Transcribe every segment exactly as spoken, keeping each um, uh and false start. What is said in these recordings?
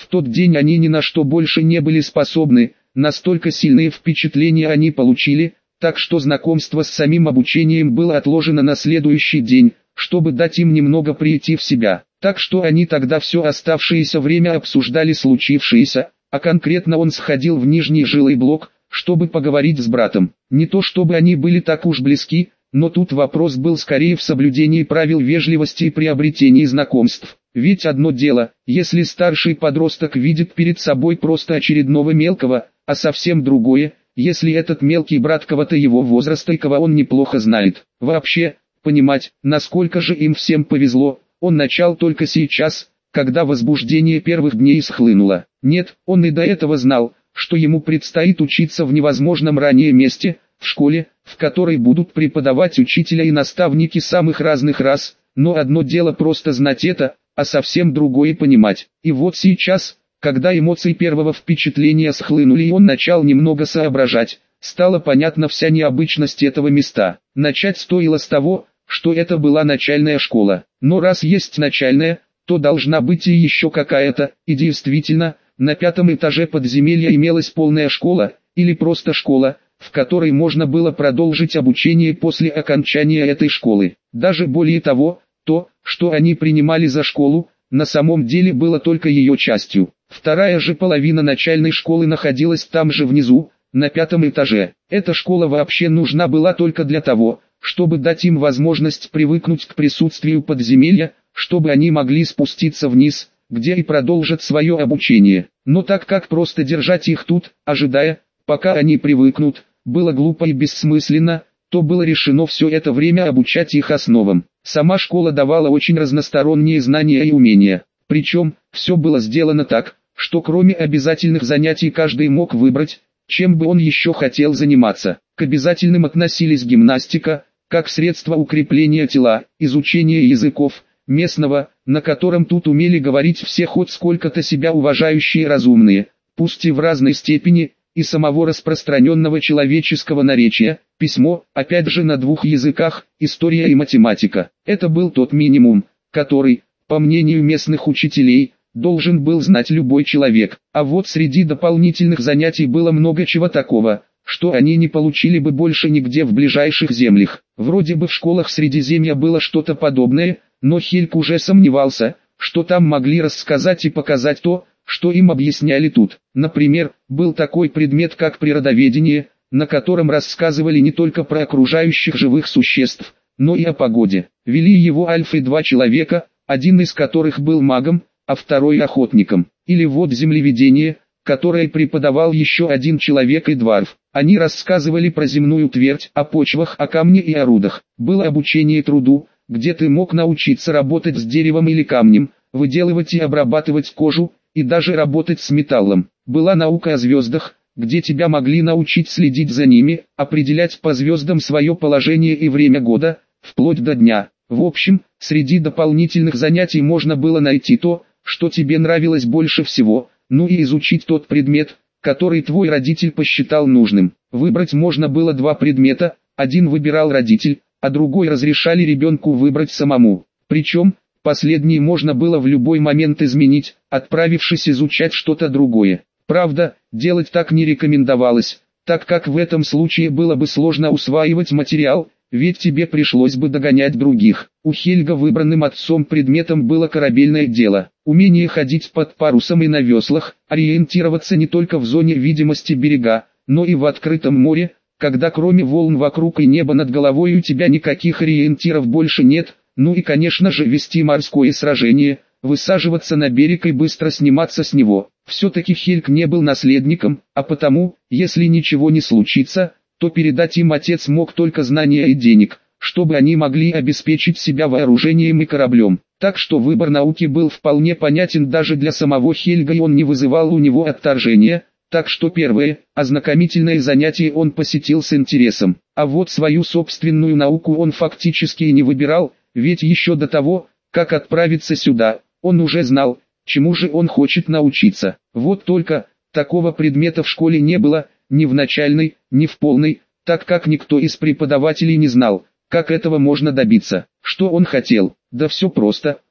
тот день они ни на что больше не были способны, настолько сильные впечатления они получили, так что знакомство с самим обучением было отложено на следующий день, чтобы дать им немного прийти в себя. Так что они тогда все оставшееся время обсуждали случившееся, а конкретно он сходил в нижний жилой блок, чтобы поговорить с братом. Не то чтобы они были так уж близки, но тут вопрос был скорее в соблюдении правил вежливости и приобретении знакомств. Ведь одно дело, если старший подросток видит перед собой просто очередного мелкого, а совсем другое, если этот мелкий брат кого-то его возраста и кого он неплохо знает. Вообще, понимать, насколько же им всем повезло, он начал только сейчас, когда возбуждение первых дней схлынуло. Нет, он и до этого знал, что ему предстоит учиться в невозможном ранее месте, в школе, в которой будут преподавать учителя и наставники самых разных рас, но одно дело просто знать это, а совсем другое понимать. И вот сейчас, когда эмоции первого впечатления схлынули и он начал немного соображать, стала понятна вся необычность этого места. Начать стоило с того, что это была начальная школа. Но раз есть начальная, то должна быть и еще какая-то, и действительно, на пятом этаже подземелья имелась полная школа, или просто школа, в которой можно было продолжить обучение после окончания этой школы. Даже более того, то, что они принимали за школу, на самом деле было только ее частью. Вторая же половина начальной школы находилась там же внизу, на пятом этаже. Эта школа вообще нужна была только для того, чтобы дать им возможность привыкнуть к присутствию подземелья, чтобы они могли спуститься вниз, где и продолжат свое обучение. Но так как просто держать их тут, ожидая, пока они привыкнут, было глупо и бессмысленно, то было решено все это время обучать их основам. Сама школа давала очень разносторонние знания и умения. Причем, все было сделано так, что кроме обязательных занятий каждый мог выбрать, чем бы он еще хотел заниматься. К обязательным относились гимнастика, как средство укрепления тела, изучение языков, местного, на котором тут умели говорить все хоть сколько-то себя уважающие и разумные, пусть и в разной степени, и самого распространенного человеческого наречия, письмо, опять же на двух языках, история и математика. Это был тот минимум, который, по мнению местных учителей, должен был знать любой человек. А вот среди дополнительных занятий было много чего такого, что они не получили бы больше нигде в ближайших землях. Вроде бы в школах Средиземья было что-то подобное, но Хельк уже сомневался, что там могли рассказать и показать то, что им объясняли тут. Например, был такой предмет как природоведение, на котором рассказывали не только про окружающих живых существ, но и о погоде. Вели его Альф и два человека, один из которых был магом, а второй охотником. Или вот землеведение, которое преподавал еще один человек и дварф. Они рассказывали про земную твердь, о почвах, о камне и о рудах. Было обучение труду, где ты мог научиться работать с деревом или камнем, выделывать и обрабатывать кожу, и даже работать с металлом. Была наука о звездах, где тебя могли научить следить за ними, определять по звездам свое положение и время года, вплоть до дня. В общем, среди дополнительных занятий можно было найти то, что тебе нравилось больше всего, ну и изучить тот предмет, который твой родитель посчитал нужным. Выбрать можно было два предмета, один выбирал родитель, а другой разрешали ребенку выбрать самому. Причем, последний можно было в любой момент изменить, отправившись изучать что-то другое. Правда, делать так не рекомендовалось, так как в этом случае было бы сложно усваивать материал, ведь тебе пришлось бы догонять других. У Хельга выбранным отцом предметом было корабельное дело. Умение ходить под парусом и на веслах, ориентироваться не только в зоне видимости берега, но и в открытом море, когда кроме волн вокруг и неба над головой у тебя никаких ориентиров больше нет, ну и конечно же вести морское сражение, высаживаться на берег и быстро сниматься с него. Все-таки Хельг не был наследником, а потому, если ничего не случится, то передать им отец мог только знания и денег, чтобы они могли обеспечить себя вооружением и кораблем. Так что выбор науки был вполне понятен даже для самого Хельга и он не вызывал у него отторжения, так что первое, ознакомительное занятие он посетил с интересом. А вот свою собственную науку он фактически и не выбирал, ведь еще до того, как отправиться сюда, он уже знал, чему же он хочет научиться. Вот только, такого предмета в школе не было, ни в начальной, ни в полной, так как никто из преподавателей не знал, как этого можно добиться. Что он хотел? Да все просто,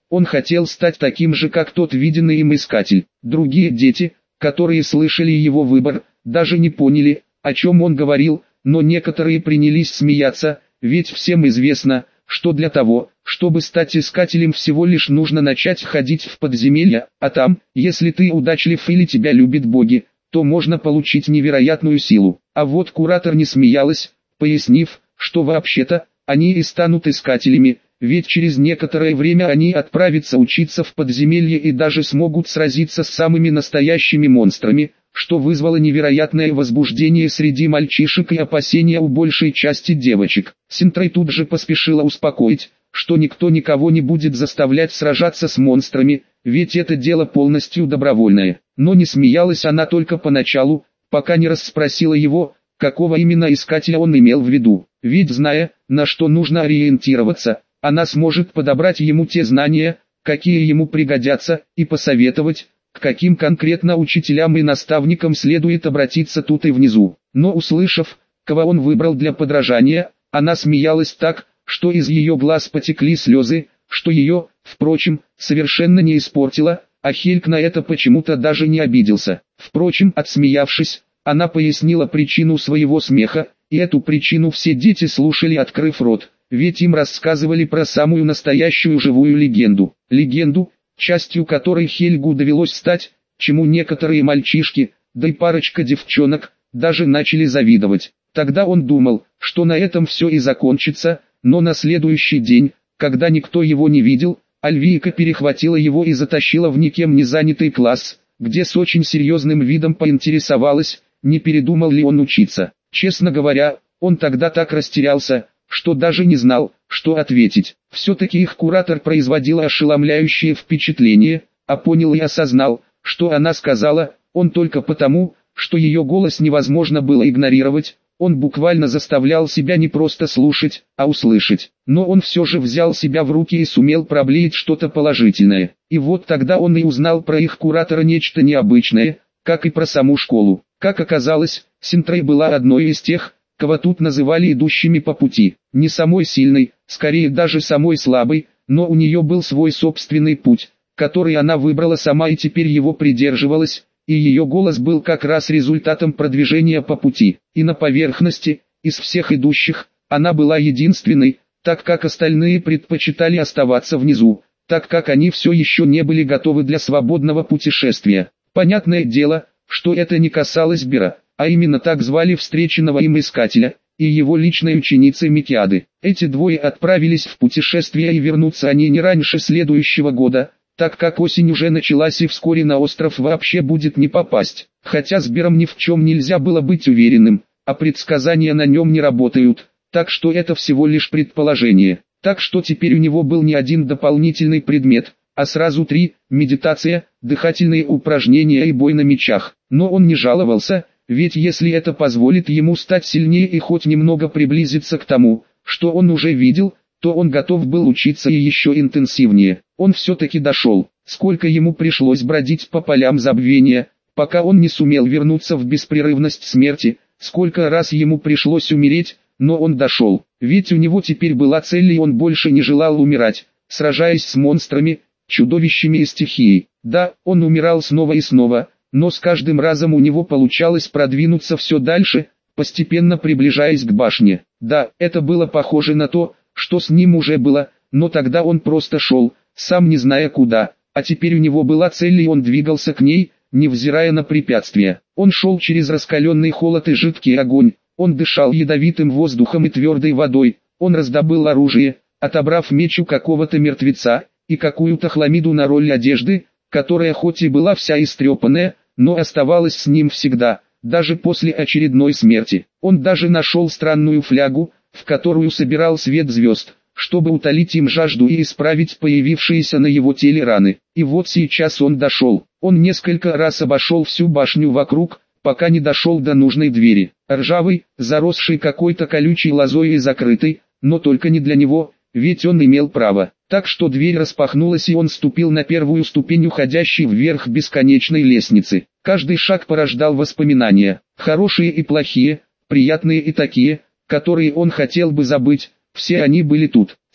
Он хотел стать таким же, как тот виденный им искатель. Другие дети, которые слышали его выбор, даже не поняли, о чем он говорил, но некоторые принялись смеяться, ведь всем известно, что для того, чтобы стать искателем, всего лишь нужно начать ходить в подземелья, а там, если ты удачлив или тебя любят боги, то можно получить невероятную силу. А вот куратор не смеялась, пояснив, что вообще-то, они и станут искателями, ведь через некоторое время они отправятся учиться в подземелье и даже смогут сразиться с самыми настоящими монстрами, что вызвало невероятное возбуждение среди мальчишек и опасения у большей части девочек. Синтрей тут же поспешила успокоить, что никто никого не будет заставлять сражаться с монстрами, ведь это дело полностью добровольное. Но не смеялась она только поначалу, пока не расспросила его, какого именно искателя он имел в виду. Ведь зная, на что нужно ориентироваться, она сможет подобрать ему те знания, какие ему пригодятся, и посоветовать, к каким конкретно учителям и наставникам следует обратиться тут и внизу. Но услышав, кого он выбрал для подражания, она смеялась так, что из ее глаз потекли слезы, что ее, впрочем, совершенно не испортило, а Хельк на это почему-то даже не обиделся. Впрочем, отсмеявшись, она пояснила причину своего смеха, и эту причину все дети слушали, открыв рот, ведь им рассказывали про самую настоящую живую легенду. Легенду, частью которой Хельгу довелось стать, чему некоторые мальчишки, да и парочка девчонок, даже начали завидовать. Тогда он думал, что на этом все и закончится, но на следующий день, когда никто его не видел, Альвийка перехватила его и затащила в никем не занятый класс, где с очень серьезным видом поинтересовалась, не передумал ли он учиться. Честно говоря, он тогда так растерялся, что даже не знал, что ответить. Все-таки их куратор производила ошеломляющее впечатление, а понял и осознал, что она сказала, он только потому, что ее голос невозможно было игнорировать, он буквально заставлял себя не просто слушать, а услышать. Но он все же взял себя в руки и сумел проблеять что-то положительное. И вот тогда он и узнал про их куратора нечто необычное, как и про саму школу. Как оказалось, Синтрей была одной из тех, кого тут называли идущими по пути. Не самой сильной, скорее даже самой слабой, но у нее был свой собственный путь, который она выбрала сама и теперь его придерживалась, и ее голос был как раз результатом продвижения по пути. И на поверхности, из всех идущих, она была единственной, так как остальные предпочитали оставаться внизу, так как они все еще не были готовы для свободного путешествия. Понятное дело, что это не касалось Бера, а именно так звали встреченного им искателя, и его личной ученицы Микиады. Эти двое отправились в путешествие, и вернутся они не раньше следующего года, так как осень уже началась и вскоре на остров вообще будет не попасть. Хотя с Бером ни в чем нельзя было быть уверенным, а предсказания на нем не работают, так что это всего лишь предположение. Так что теперь у него был не один дополнительный предмет, а сразу три: медитация, дыхательные упражнения и бой на мечах. Но он не жаловался, ведь если это позволит ему стать сильнее и хоть немного приблизиться к тому, что он уже видел, то он готов был учиться и еще интенсивнее. Он все-таки дошел. Сколько ему пришлось бродить по полям забвения, пока он не сумел вернуться в беспрерывность смерти, сколько раз ему пришлось умереть, но он дошел. Ведь у него теперь была цель, и он больше не желал умирать, сражаясь с монстрами, чудовищами и стихией. Да, он умирал снова и снова, но с каждым разом у него получалось продвинуться все дальше, постепенно приближаясь к башне. Да, это было похоже на то, что с ним уже было, но тогда он просто шел, сам не зная куда, а теперь у него была цель, и он двигался к ней, невзирая на препятствия. Он шел через раскаленный холод и жидкий огонь, он дышал ядовитым воздухом и твердой водой, он раздобыл оружие, отобрав меч у какого-то мертвеца, и какую-то хламиду на роль одежды, которая хоть и была вся истрепанная, но оставалась с ним всегда, даже после очередной смерти. Он даже нашел странную флягу, в которую собирал свет звезд, чтобы утолить им жажду и исправить появившиеся на его теле раны. И вот сейчас он дошел. Он несколько раз обошел всю башню вокруг, пока не дошел до нужной двери. Ржавый, заросший какой-то колючей лозой и закрытый, но только не для него, ведь он имел право. Так что дверь распахнулась, и он ступил на первую ступень уходящей вверх бесконечной лестницы. Каждый шаг порождал воспоминания, хорошие и плохие, приятные и такие, которые он хотел бы забыть, все они были тут.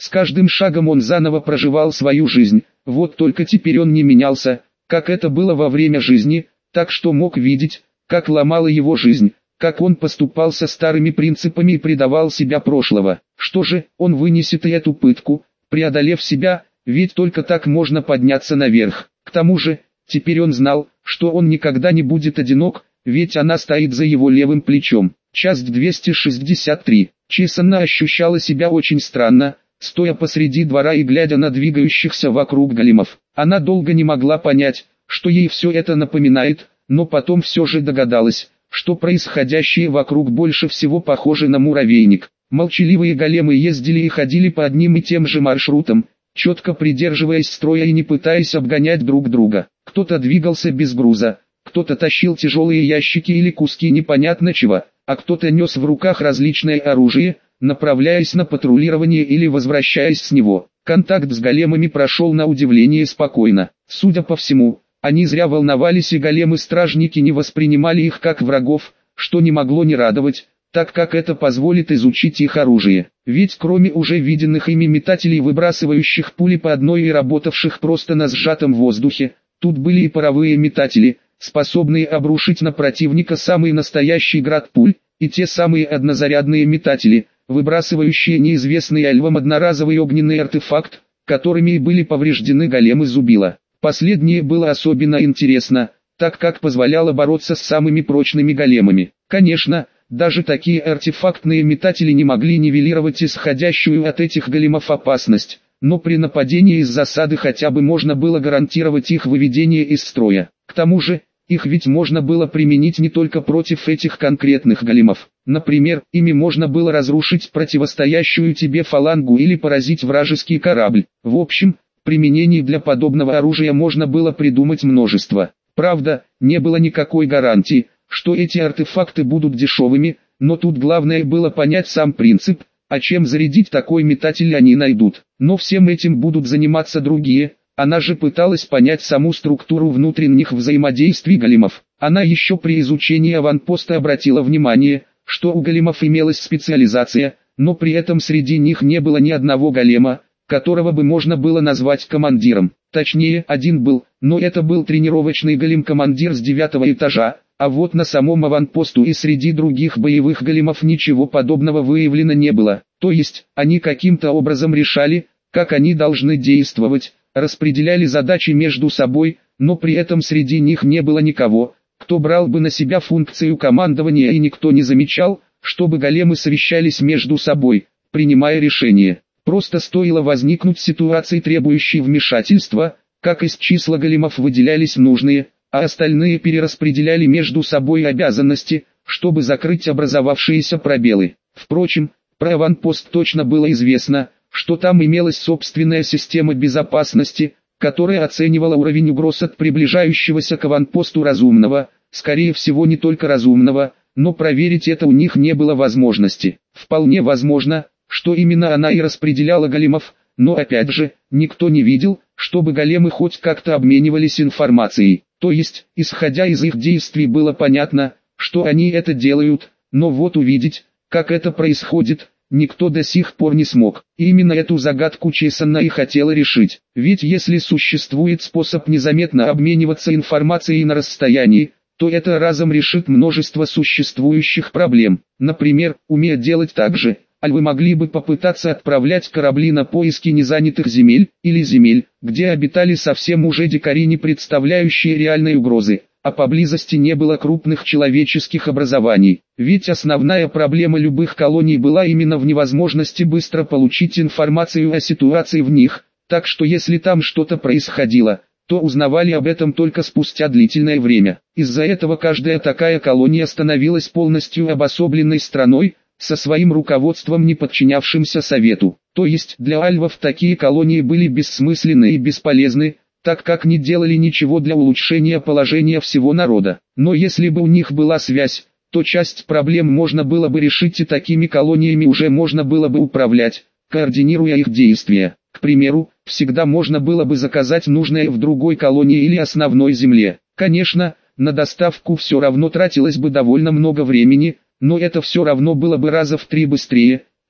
С каждым шагом он заново проживал свою жизнь, вот только теперь он не менялся, как это было во время жизни, так что мог видеть, как ломала его жизнь, как он поступал со старыми принципами и предавал себя прошлого. Что же, он вынесет и эту пытку, преодолев себя, ведь только так можно подняться наверх. К тому же, теперь он знал, что он никогда не будет одинок, ведь она стоит за его левым плечом. Часть двести шестьдесят три. Чесанна ощущала себя очень странно, стоя посреди двора и глядя на двигающихся вокруг големов. Она долго не могла понять, что ей все это напоминает, но потом все же догадалась, что происходящее вокруг больше всего похоже на муравейник. Молчаливые големы ездили и ходили по одним и тем же маршрутам, четко придерживаясь строя и не пытаясь обгонять друг друга. Кто-то двигался без груза, кто-то тащил тяжелые ящики или куски непонятно чего, а кто-то нес в руках различное оружие, направляясь на патрулирование или возвращаясь с него. Контакт с големами прошел на удивление спокойно. Судя по всему, они зря волновались, и големы-стражники не воспринимали их как врагов, что не могло не радовать, так как это позволит изучить их оружие. Ведь кроме уже виденных ими метателей, выбрасывающих пули по одной и работавших просто на сжатом воздухе, тут были и паровые метатели, способные обрушить на противника самый настоящий град пуль, и те самые однозарядные метатели, выбрасывающие неизвестный альвам одноразовый огненный артефакт, которыми и были повреждены големы Зубила. Последнее было особенно интересно, так как позволяло бороться с самыми прочными големами. Конечно, даже такие артефактные метатели не могли нивелировать исходящую от этих големов опасность, но при нападении из засады хотя бы можно было гарантировать их выведение из строя. К тому же, их ведь можно было применить не только против этих конкретных големов. Например, ими можно было разрушить противостоящую тебе фалангу или поразить вражеский корабль. В общем, применений для подобного оружия можно было придумать множество. Правда, не было никакой гарантии, что эти артефакты будут дешевыми, но тут главное было понять сам принцип, а чем зарядить такой метатель они найдут. Но всем этим будут заниматься другие. Она же пыталась понять саму структуру внутренних взаимодействий големов. Она еще при изучении аванпоста обратила внимание, что у големов имелась специализация, но при этом среди них не было ни одного голема, которого бы можно было назвать командиром. Точнее, один был, но это был тренировочный голем-командир с девятого этажа, а вот на самом аванпосту и среди других боевых големов ничего подобного выявлено не было. То есть, они каким-то образом решали, как они должны действовать, распределяли задачи между собой, но при этом среди них не было никого, кто брал бы на себя функцию командования, и никто не замечал, чтобы големы совещались между собой, принимая решения. Просто стоило возникнуть ситуации, требующей вмешательства, как из числа големов выделялись нужные, а остальные перераспределяли между собой обязанности, чтобы закрыть образовавшиеся пробелы. Впрочем, про аванпост точно было известно, что там имелась собственная система безопасности, которая оценивала уровень угроз от приближающегося к аванпосту разумного, скорее всего не только разумного, но проверить это у них не было возможности. Вполне возможно, что именно она и распределяла големов, но опять же, никто не видел, чтобы големы хоть как-то обменивались информацией. То есть, исходя из их действий было понятно, что они это делают, но вот увидеть, как это происходит, никто до сих пор не смог. И именно эту загадку Чесанна и хотела решить. Ведь если существует способ незаметно обмениваться информацией на расстоянии, то это разом решит множество существующих проблем. Например, умея делать так же, альвы могли бы попытаться отправлять корабли на поиски незанятых земель, или земель, где обитали совсем уже дикари, не представляющие реальной угрозы, а поблизости не было крупных человеческих образований. Ведь основная проблема любых колоний была именно в невозможности быстро получить информацию о ситуации в них, так что если там что-то происходило, то узнавали об этом только спустя длительное время. Из-за этого каждая такая колония становилась полностью обособленной страной, со своим руководством, не подчинявшимся совету. То есть для альвов такие колонии были бессмысленны и бесполезны, так как не делали ничего для улучшения положения всего народа. Но если бы у них была связь, то часть проблем можно было бы решить, и такими колониями уже можно было бы управлять, координируя их действия. К примеру, всегда можно было бы заказать нужное в другой колонии или основной земле. Конечно, на доставку все равно тратилось бы довольно много времени, но это все равно было бы раза в три быстрее,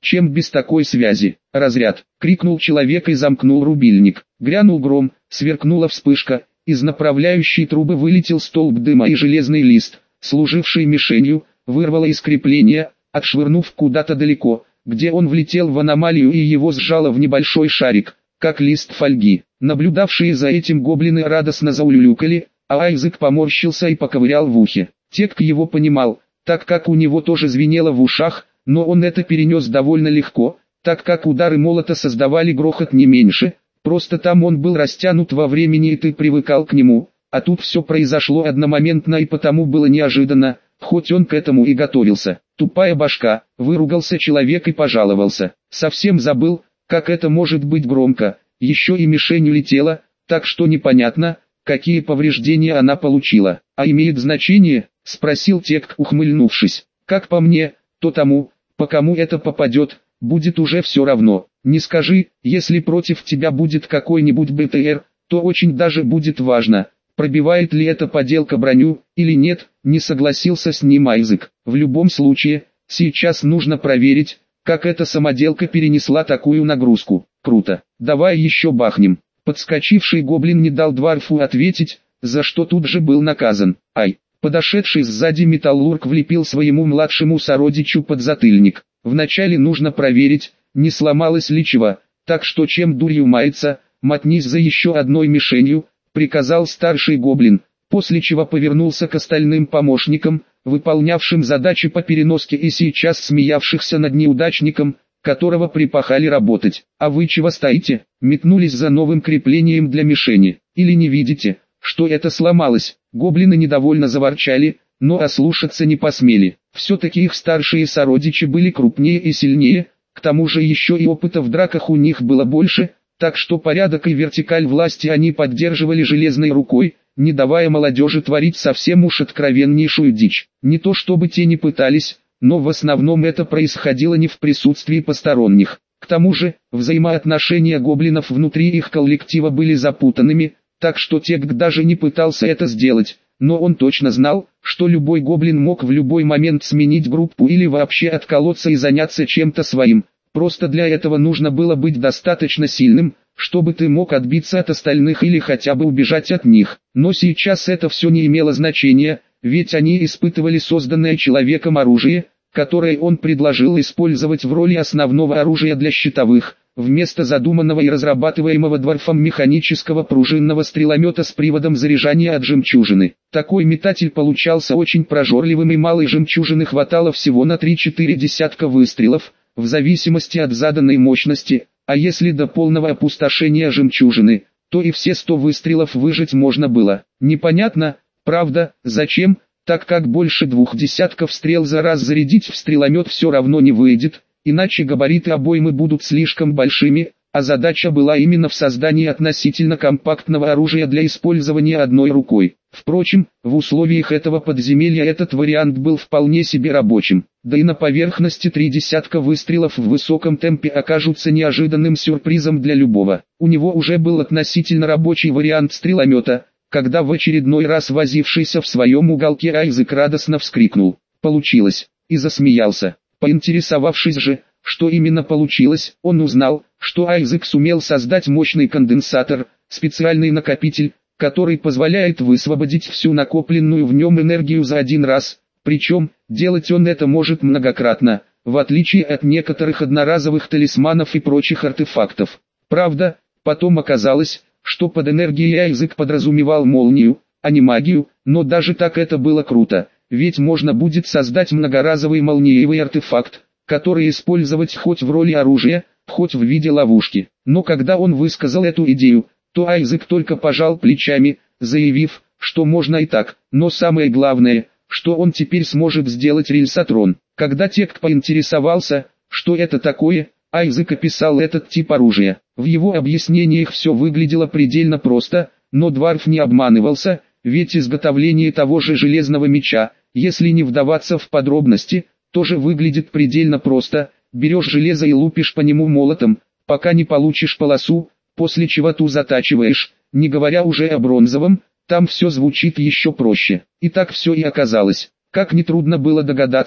чем без такой связи. «Разряд!» — крикнул человек и замкнул рубильник. Грянул гром, сверкнула вспышка, из направляющей трубы вылетел столб дыма и железный лист, служивший мишенью, вырвало из крепления, отшвырнув куда-то далеко, где он влетел в аномалию и его сжало в небольшой шарик, как лист фольги. Наблюдавшие за этим гоблины радостно заулюлюкали, а Айзек поморщился и поковырял в ухе. Тек его понимал, так как у него тоже звенело в ушах, но он это перенес довольно легко, так как удары молота создавали грохот не меньше, просто там он был растянут во времени и ты привыкал к нему, а тут все произошло одномоментно и потому было неожиданно, хоть он к этому и готовился. «Тупая башка», — выругался человек и пожаловался. «Совсем забыл, как это может быть громко, еще и мишень улетела, так что непонятно, какие повреждения она получила. А имеет значение?» — спросил Тек, ухмыльнувшись. «Как по мне, то тому, по кому это попадет, будет уже все равно. Не скажи, если против тебя будет какой-нибудь БТР, то очень даже будет важно, пробивает ли эта поделка броню, или нет», не согласился с ним Айзек. «В любом случае, сейчас нужно проверить, как эта самоделка перенесла такую нагрузку. Круто, давай еще бахнем». Подскочивший гоблин не дал Дварфу ответить, за что тут же был наказан. «Ай!» Подошедший сзади металлург влепил своему младшему сородичу подзатыльник. «Вначале нужно проверить, не сломалось ли чего, так что чем дурью мается, мотнись за еще одной мишенью», приказал старший гоблин, после чего повернулся к остальным помощникам, выполнявшим задачи по переноске и сейчас смеявшихся над неудачником, которого припахали работать. «А вы чего стоите?» Метнулись за новым креплением для мишени. «Или не видите, что это сломалось?» Гоблины недовольно заворчали, но ослушаться не посмели. Все-таки их старшие сородичи были крупнее и сильнее, к тому же еще и опыта в драках у них было больше, так что порядок и вертикаль власти они поддерживали железной рукой, не давая молодежи творить совсем уж откровеннейшую дичь. Не то чтобы те не пытались, но в основном это происходило не в присутствии посторонних. К тому же, взаимоотношения гоблинов внутри их коллектива были запутанными, так что Тек даже не пытался это сделать, но он точно знал, что любой гоблин мог в любой момент сменить группу или вообще отколоться и заняться чем-то своим. Просто для этого нужно было быть достаточно сильным, чтобы ты мог отбиться от остальных или хотя бы убежать от них. Но сейчас это все не имело значения, ведь они испытывали созданное человеком оружие, которое он предложил использовать в роли основного оружия для щитовых, вместо задуманного и разрабатываемого Дварфом механического пружинного стреломета с приводом заряжания от жемчужины. Такой метатель получался очень прожорливым и малой жемчужины хватало всего на три-четыре десятка выстрелов, в зависимости от заданной мощности, а если до полного опустошения жемчужины, то и все сто выстрелов выжать можно было. Непонятно, правда, зачем, так как больше двух десятков стрел за раз зарядить в стреломет все равно не выйдет, иначе габариты обоймы будут слишком большими, а задача была именно в создании относительно компактного оружия для использования одной рукой. Впрочем, в условиях этого подземелья этот вариант был вполне себе рабочим, да и на поверхности три десятка выстрелов в высоком темпе окажутся неожиданным сюрпризом для любого. У него уже был относительно рабочий вариант стреломета, когда в очередной раз возившийся в своем уголке Айзек радостно вскрикнул «Получилось!» и засмеялся. Поинтересовавшись же, что именно получилось, он узнал, что Айзек сумел создать мощный конденсатор, специальный накопитель, который позволяет высвободить всю накопленную в нем энергию за один раз, причем, делать он это может многократно, в отличие от некоторых одноразовых талисманов и прочих артефактов. Правда, потом оказалось, что под энергией Айзек подразумевал молнию, а не магию, но даже так это было круто, ведь можно будет создать многоразовый молниевый артефакт, который использовать хоть в роли оружия, хоть в виде ловушки. Но когда он высказал эту идею, то Айзек только пожал плечами, заявив, что можно и так, но самое главное, что он теперь сможет сделать рельсотрон. Когда Тек поинтересовался, что это такое, Айзек описал этот тип оружия. В его объяснениях все выглядело предельно просто, но Дварф не обманывался, ведь изготовление того же железного меча, если не вдаваться в подробности, тоже выглядит предельно просто. Берешь железо и лупишь по нему молотом, пока не получишь полосу, после чего ту затачиваешь, не говоря уже о бронзовом, там все звучит еще проще. И так все и оказалось. Как нетрудно было догадаться,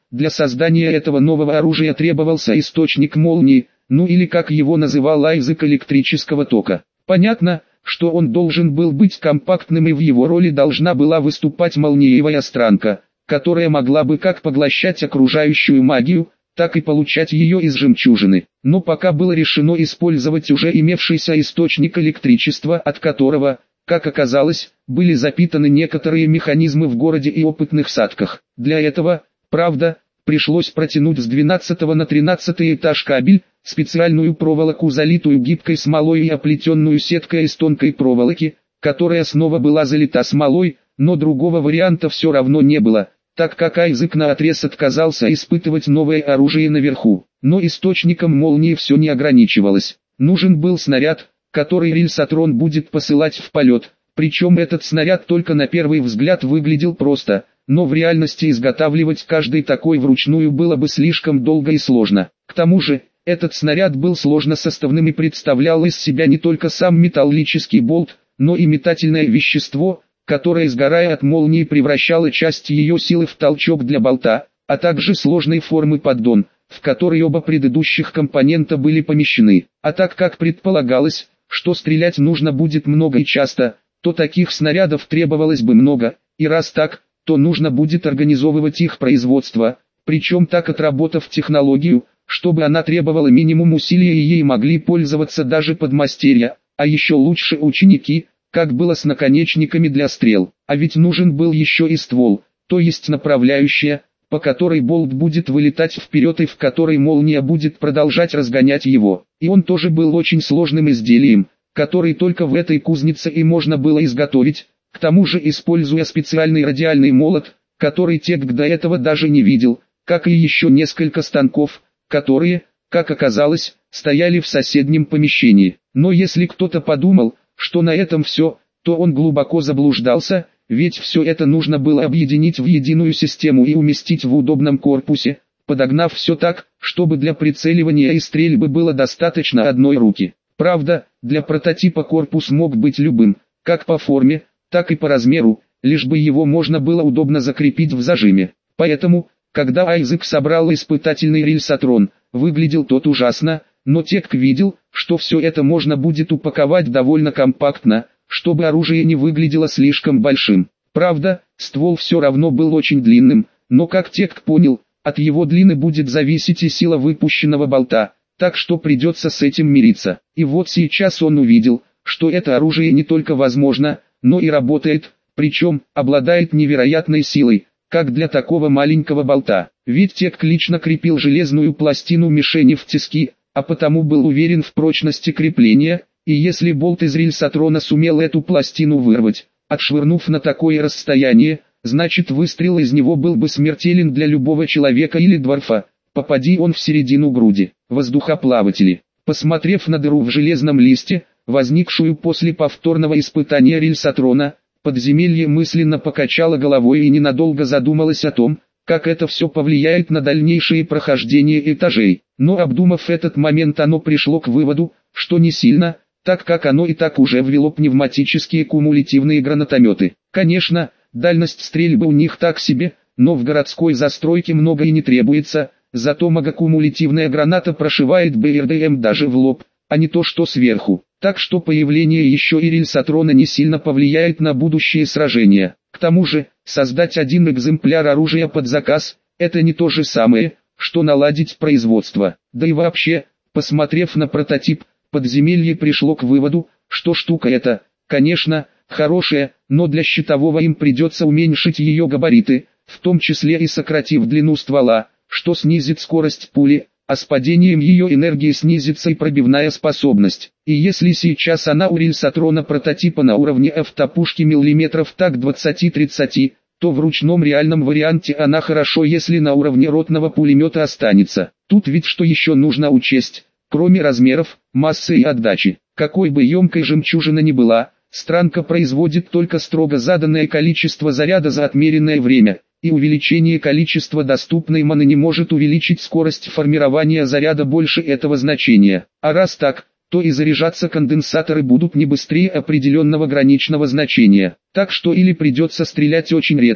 Для создания этого нового оружия требовался источник молнии, ну или как его называл Айзек, электрического тока. Понятно, что он должен был быть компактным, и в его роли должна была выступать молниевая странка, которая могла бы как поглощать окружающую магию, так и получать ее из жемчужины. Но пока было решено использовать уже имевшийся источник электричества, от которого, как оказалось, были запитаны некоторые механизмы в городе и опытных садках. Для этого, правда, пришлось протянуть с двенадцатого на тринадцатый этаж кабель, специальную проволоку, залитую гибкой смолой и оплетенную сеткой из тонкой проволоки, которая снова была залита смолой, но другого варианта все равно не было, так как Айзек наотрез отказался испытывать новое оружие наверху. Но источником молнии все не ограничивалось. Нужен был снаряд, который Рельсатрон будет посылать в полет, причем этот снаряд только на первый взгляд выглядел просто, но в реальности изготавливать каждый такой вручную было бы слишком долго и сложно. К тому же, этот снаряд был сложносоставным и представлял из себя не только сам металлический болт, но и метательное вещество, которое, сгорая от молнии, превращало часть ее силы в толчок для болта, а также сложной формы поддон, в который оба предыдущих компонента были помещены. А так как предполагалось, что стрелять нужно будет много и часто, то таких снарядов требовалось бы много, и раз так, то нужно будет организовывать их производство, причем так отработав технологию, чтобы она требовала минимум усилий и ей могли пользоваться даже подмастерья, а еще лучше ученики, как было с наконечниками для стрел. А ведь нужен был еще и ствол, то есть направляющая, по которой болт будет вылетать вперед и в которой молния будет продолжать разгонять его. И он тоже был очень сложным изделием, который только в этой кузнице и можно было изготовить, к тому же используя специальный радиальный молот, который Тек до этого даже не видел, как и еще несколько станков, которые, как оказалось, стояли в соседнем помещении. Но если кто-то подумал, что на этом все, то он глубоко заблуждался, ведь все это нужно было объединить в единую систему и уместить в удобном корпусе, подогнав все так, чтобы для прицеливания и стрельбы было достаточно одной руки. Правда, для прототипа корпус мог быть любым, как по форме, так и по размеру, лишь бы его можно было удобно закрепить в зажиме. Поэтому, когда Айзек собрал испытательный Рельсатрон, выглядел тот ужасно, но Тек видел, что все это можно будет упаковать довольно компактно, чтобы оружие не выглядело слишком большим. Правда, ствол все равно был очень длинным, но как Тек понял, от его длины будет зависеть и сила выпущенного болта, так что придется с этим мириться. И вот сейчас он увидел, что это оружие не только возможно, но и работает, причем обладает невероятной силой, как для такого маленького болта. Ведь Тек лично крепил железную пластину мишени в тиски, а потому был уверен в прочности крепления, и если болт из Рельсатрона сумел эту пластину вырвать, отшвырнув на такое расстояние, значит выстрел из него был бы смертелен для любого человека или дворфа, попади он в середину груди. Воздухоплаватели, посмотрев на дыру в железном листе, возникшую после повторного испытания Рельсатрона, подземелье мысленно покачало головой и ненадолго задумалось о том, как это все повлияет на дальнейшее прохождение этажей. Но обдумав этот момент, оно пришло к выводу, что не сильно, так как оно и так уже ввело пневматические кумулятивные гранатометы. Конечно, дальность стрельбы у них так себе, но в городской застройке много и не требуется, зато многокумулятивная граната прошивает БРДМ даже в лоб, а не то что сверху. Так что появление еще и Рельсатрона не сильно повлияет на будущие сражения. К тому же, создать один экземпляр оружия под заказ – это не то же самое, что наладить производство. Да и вообще, посмотрев на прототип, подземелье пришло к выводу, что штука эта, конечно, хорошая, но для щитового им придется уменьшить ее габариты, в том числе и сократив длину ствола, что снизит скорость пули, а с падением ее энергии снизится и пробивная способность. И если сейчас она у Рельсатрона прототипа на уровне автопушки миллиметров так двадцать-тридцать, то в ручном реальном варианте она хорошо, если на уровне ротного пулемета останется. Тут ведь что еще нужно учесть, кроме размеров, массы и отдачи. Какой бы емкой жемчужина ни была, странка производит только строго заданное количество заряда за отмеренное время, и увеличение количества доступной маны не может увеличить скорость формирования заряда больше этого значения. А раз так, то и заряжаться конденсаторы будут не быстрее определенного граничного значения. Так что или придется стрелять очень редко,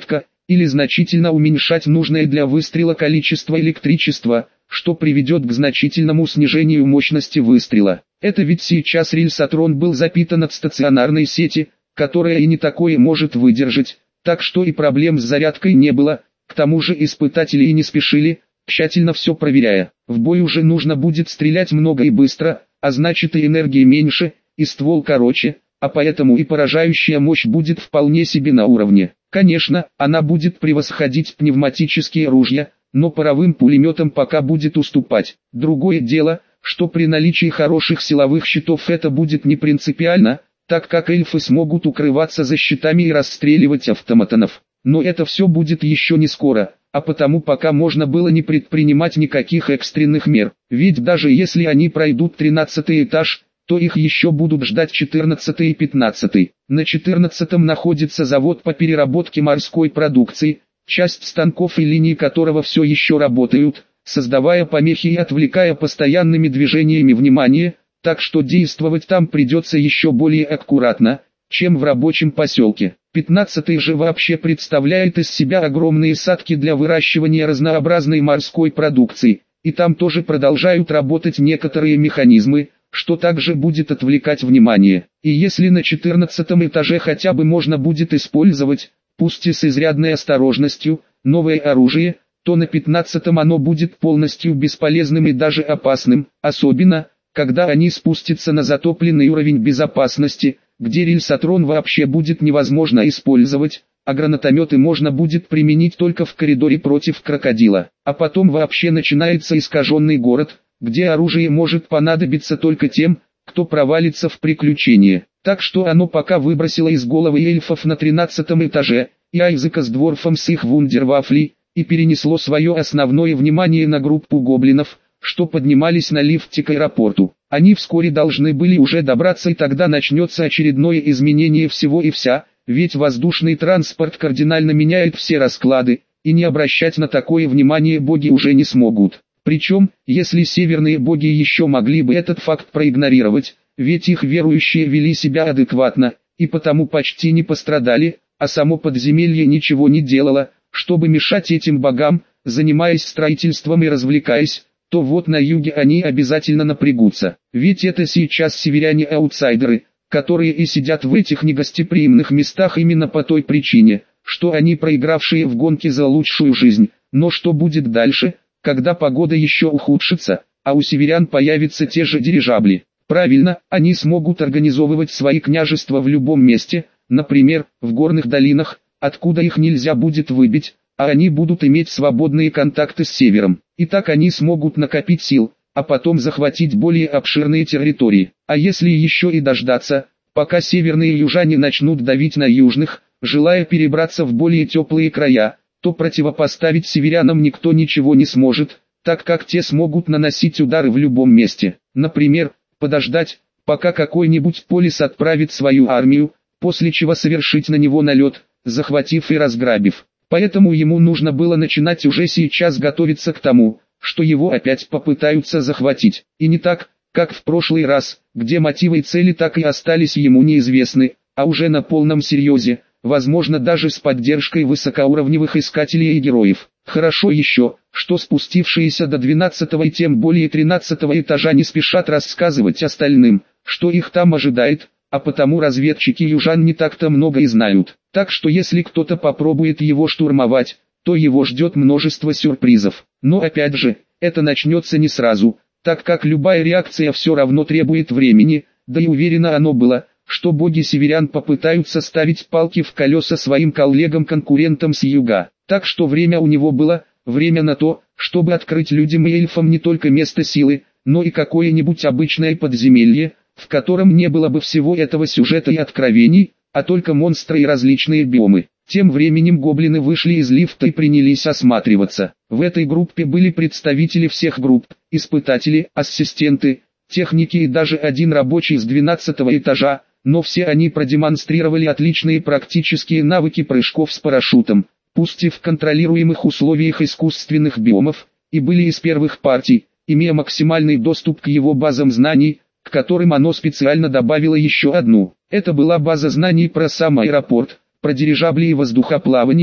или значительно уменьшать нужное для выстрела количество электричества, что приведет к значительному снижению мощности выстрела. Это ведь сейчас рельсотрон был запитан от стационарной сети, которая и не такое может выдержать, так что и проблем с зарядкой не было, к тому же испытатели и не спешили, тщательно все проверяя. В бой уже нужно будет стрелять много и быстро, а значит и энергии меньше, и ствол короче, а поэтому и поражающая мощь будет вполне себе на уровне. Конечно, она будет превосходить пневматические ружья, но паровым пулеметам пока будет уступать. Другое дело, что при наличии хороших силовых щитов это будет не принципиально, так как эльфы смогут укрываться за щитами и расстреливать автоматонов. Но это все будет еще не скоро, а потому пока можно было не предпринимать никаких экстренных мер. Ведь даже если они пройдут тринадцатый этаж, то их еще будут ждать четырнадцатый и пятнадцатый. На четырнадцатом находится завод по переработке морской продукции, часть станков и линий которого все еще работают, создавая помехи и отвлекая постоянными движениями внимание, так что действовать там придется еще более аккуратно, чем в рабочем поселке. пятнадцатый же вообще представляет из себя огромные садки для выращивания разнообразной морской продукции, и там тоже продолжают работать некоторые механизмы, что также будет отвлекать внимание. И если на четырнадцатом этаже хотя бы можно будет использовать, пусть и с изрядной осторожностью, новое оружие, то на пятнадцатом оно будет полностью бесполезным и даже опасным, особенно, когда они спустятся на затопленный уровень безопасности, где рельсотрон вообще будет невозможно использовать, а гранатометы можно будет применить только в коридоре против крокодила. А потом вообще начинается искаженный город, где оружие может понадобиться только тем, кто провалится в приключение. Так что оно пока выбросило из головы эльфов на тринадцатом этаже, и Айзека с Дворфом с их вундервафлей, и перенесло свое основное внимание на группу гоблинов, что поднимались на лифте к аэропорту. Они вскоре должны были уже добраться, и тогда начнется очередное изменение всего и вся, ведь воздушный транспорт кардинально меняет все расклады, и не обращать на такое внимание боги уже не смогут. Причем, если северные боги еще могли бы этот факт проигнорировать, ведь их верующие вели себя адекватно, и потому почти не пострадали, а само подземелье ничего не делало, чтобы мешать этим богам, занимаясь строительством и развлекаясь, то вот на юге они обязательно напрягутся. Ведь это сейчас северяне-аутсайдеры, которые и сидят в этих негостеприимных местах именно по той причине, что они проигравшие в гонке за лучшую жизнь. Но что будет дальше, когда погода еще ухудшится, а у северян появятся те же дирижабли? Правильно, они смогут организовывать свои княжества в любом месте, например, в горных долинах, откуда их нельзя будет выбить, а они будут иметь свободные контакты с севером. И так они смогут накопить сил, а потом захватить более обширные территории. А если еще и дождаться, пока северные южане начнут давить на южных, желая перебраться в более теплые края, то противопоставить северянам никто ничего не сможет, так как те смогут наносить удары в любом месте. Например, подождать, пока какой-нибудь полис отправит свою армию, после чего совершить на него налет, захватив и разграбив. Поэтому ему нужно было начинать уже сейчас готовиться к тому, что его опять попытаются захватить. И не так, как в прошлый раз, где мотивы и цели так и остались ему неизвестны, а уже на полном серьезе, возможно даже с поддержкой высокоуровневых искателей и героев. Хорошо еще, что спустившиеся до двенадцатого и тем более тринадцатого этажа не спешат рассказывать остальным, что их там ожидает, а потому разведчики южан не так-то много и знают. Так что если кто-то попробует его штурмовать, то его ждет множество сюрпризов. Но опять же, это начнется не сразу, так как любая реакция все равно требует времени, да и уверено оно было, что боги северян попытаются ставить палки в колеса своим коллегам-конкурентам с юга. Так что время у него было, время на то, чтобы открыть людям и эльфам не только место силы, но и какое-нибудь обычное подземелье, в котором не было бы всего этого сюжета и откровений, а только монстры и различные биомы. Тем временем гоблины вышли из лифта и принялись осматриваться. В этой группе были представители всех групп, испытатели, ассистенты, техники и даже один рабочий с двенадцатого этажа, но все они продемонстрировали отличные практические навыки прыжков с парашютом, пусть и в контролируемых условиях искусственных биомов, и были из первых партий, имея максимальный доступ к его базам знаний, к которым оно специально добавило еще одну. Это была база знаний про сам аэропорт, про дирижабли и воздухоплавание,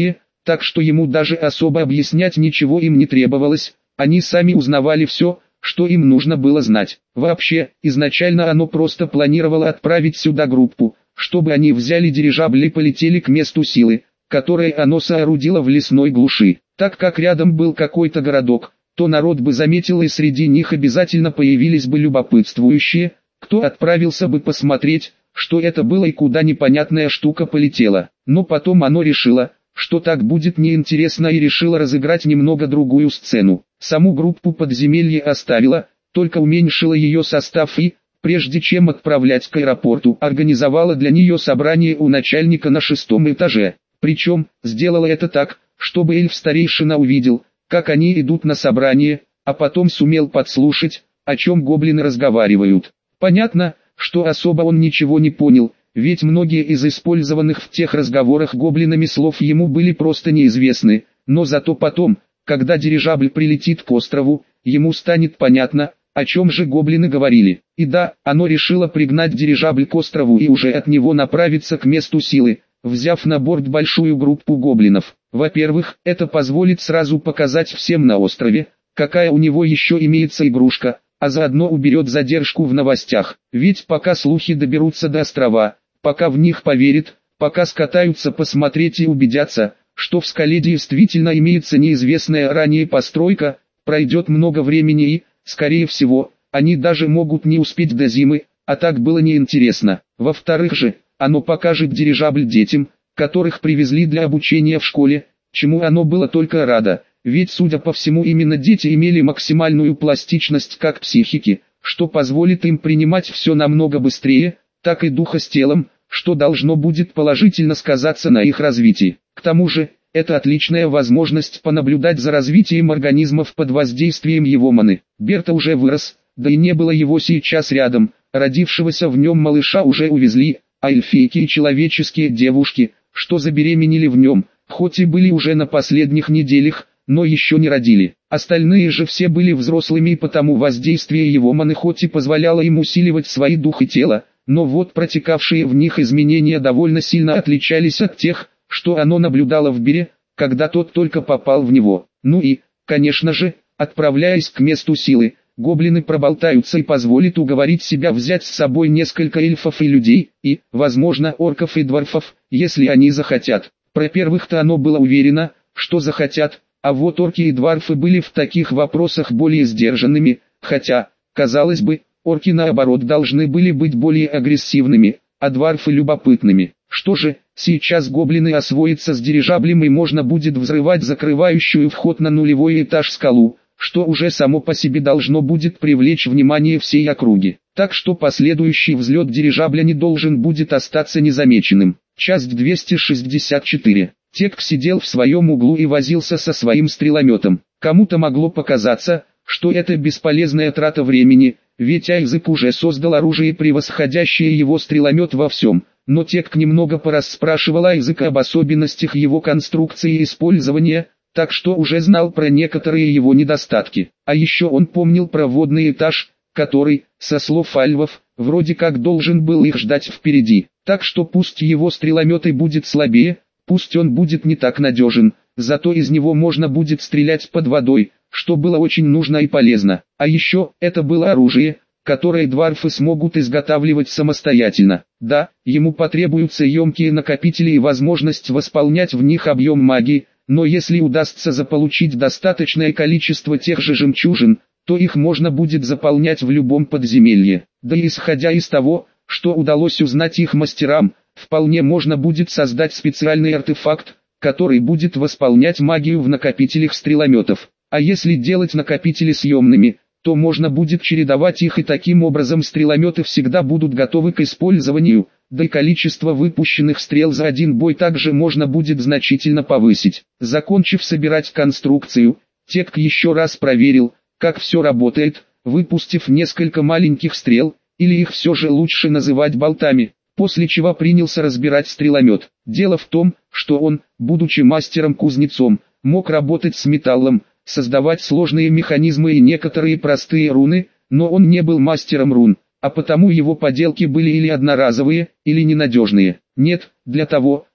так что ему даже особо объяснять ничего им не требовалось, они сами узнавали все, что им нужно было знать. Вообще, изначально оно просто планировало отправить сюда группу, чтобы они взяли дирижабль и полетели к месту силы, которое оно соорудило в лесной глуши. Так как рядом был какой-то городок, то народ бы заметил и среди них обязательно появились бы любопытствующие, кто отправился бы посмотреть, что это было и куда непонятная штука полетела. Но потом оно решило, что так будет неинтересно, и решило разыграть немного другую сцену. Саму группу подземелья оставила, только уменьшила ее состав и, прежде чем отправлять к аэропорту, организовала для нее собрание у начальника на шестом этаже. Причем, сделала это так, чтобы эльф-старейшина увидел, как они идут на собрание, а потом сумел подслушать, о чем гоблины разговаривают. Понятно, что особо он ничего не понял, ведь многие из использованных в тех разговорах гоблинами слов ему были просто неизвестны, но зато потом, когда дирижабль прилетит к острову, ему станет понятно, о чем же гоблины говорили. И да, оно решило пригнать дирижабль к острову и уже от него направиться к месту силы, взяв на борт большую группу гоблинов. Во-первых, это позволит сразу показать всем на острове, какая у него еще имеется игрушка, а заодно уберет задержку в новостях. Ведь пока слухи доберутся до острова, пока в них поверят, пока скатаются посмотреть и убедятся, что в скале действительно имеется неизвестная ранее постройка, пройдет много времени и, скорее всего, они даже могут не успеть до зимы, а так было неинтересно. Во-вторых же, оно покажет дирижабль детям, которых привезли для обучения в школе, чему оно было только радо, ведь, судя по всему, именно дети имели максимальную пластичность как психики, что позволит им принимать все намного быстрее, так и духа с телом, что должно будет положительно сказаться на их развитии. К тому же, это отличная возможность понаблюдать за развитием организмов под воздействием его маны. Берта уже вырос, да и не было его сейчас рядом, родившегося в нем малыша уже увезли, а эльфийки и человеческие девушки, что забеременели в нем, хоть и были уже на последних неделях, но еще не родили. Остальные же все были взрослыми, и потому воздействие его маны хоть и позволяло им усиливать свои дух и тело, но вот протекавшие в них изменения довольно сильно отличались от тех, что оно наблюдало в Бере, когда тот только попал в него. Ну и, конечно же, отправляясь к месту силы, гоблины проболтаются и позволят уговорить себя взять с собой несколько эльфов и людей, и, возможно, орков и дворфов, если они захотят. Про первых-то оно было уверено, что захотят, а вот орки и дворфы были в таких вопросах более сдержанными, хотя, казалось бы, орки наоборот должны были быть более агрессивными, а дворфы любопытными. Что же, сейчас гоблины освоятся с дирижаблем, и можно будет взрывать закрывающую вход на нулевой этаж скалу, что уже само по себе должно будет привлечь внимание всей округи. Так что последующий взлет дирижабля не должен будет остаться незамеченным. Часть двести шестьдесят четыре. Тек сидел в своем углу и возился со своим стрелометом. Кому-то могло показаться, что это бесполезная трата времени, ведь Айзек уже создал оружие, превосходящее его стреломет во всем. Но Тек немного порасспрашивал Айзека об особенностях его конструкции и использования, так что уже знал про некоторые его недостатки. А еще он помнил про водный этаж, который, со слов альвов, вроде как должен был их ждать впереди. Так что пусть его стреломет и будет слабее, пусть он будет не так надежен, зато из него можно будет стрелять под водой, что было очень нужно и полезно. А еще, это было оружие, которое дварфы смогут изготавливать самостоятельно. Да, ему потребуются емкие накопители и возможность восполнять в них объем магии, но если удастся заполучить достаточное количество тех же жемчужин, то их можно будет заполнять в любом подземелье. Да и исходя из того, что удалось узнать их мастерам, вполне можно будет создать специальный артефакт, который будет восполнять магию в накопителях стрелометов. А если делать накопители съемными, то можно будет чередовать их, и таким образом стрелометы всегда будут готовы к использованию, да и количество выпущенных стрел за один бой также можно будет значительно повысить. Закончив собирать конструкцию, Тек еще раз проверил, как все работает, выпустив несколько маленьких стрел, или их все же лучше называть болтами, после чего принялся разбирать стреломет. Дело в том, что он, будучи мастером-кузнецом, мог работать с металлом, создавать сложные механизмы и некоторые простые руны, но он не был мастером рун, а потому его поделки были или одноразовые, или ненадежные. Нет, для того,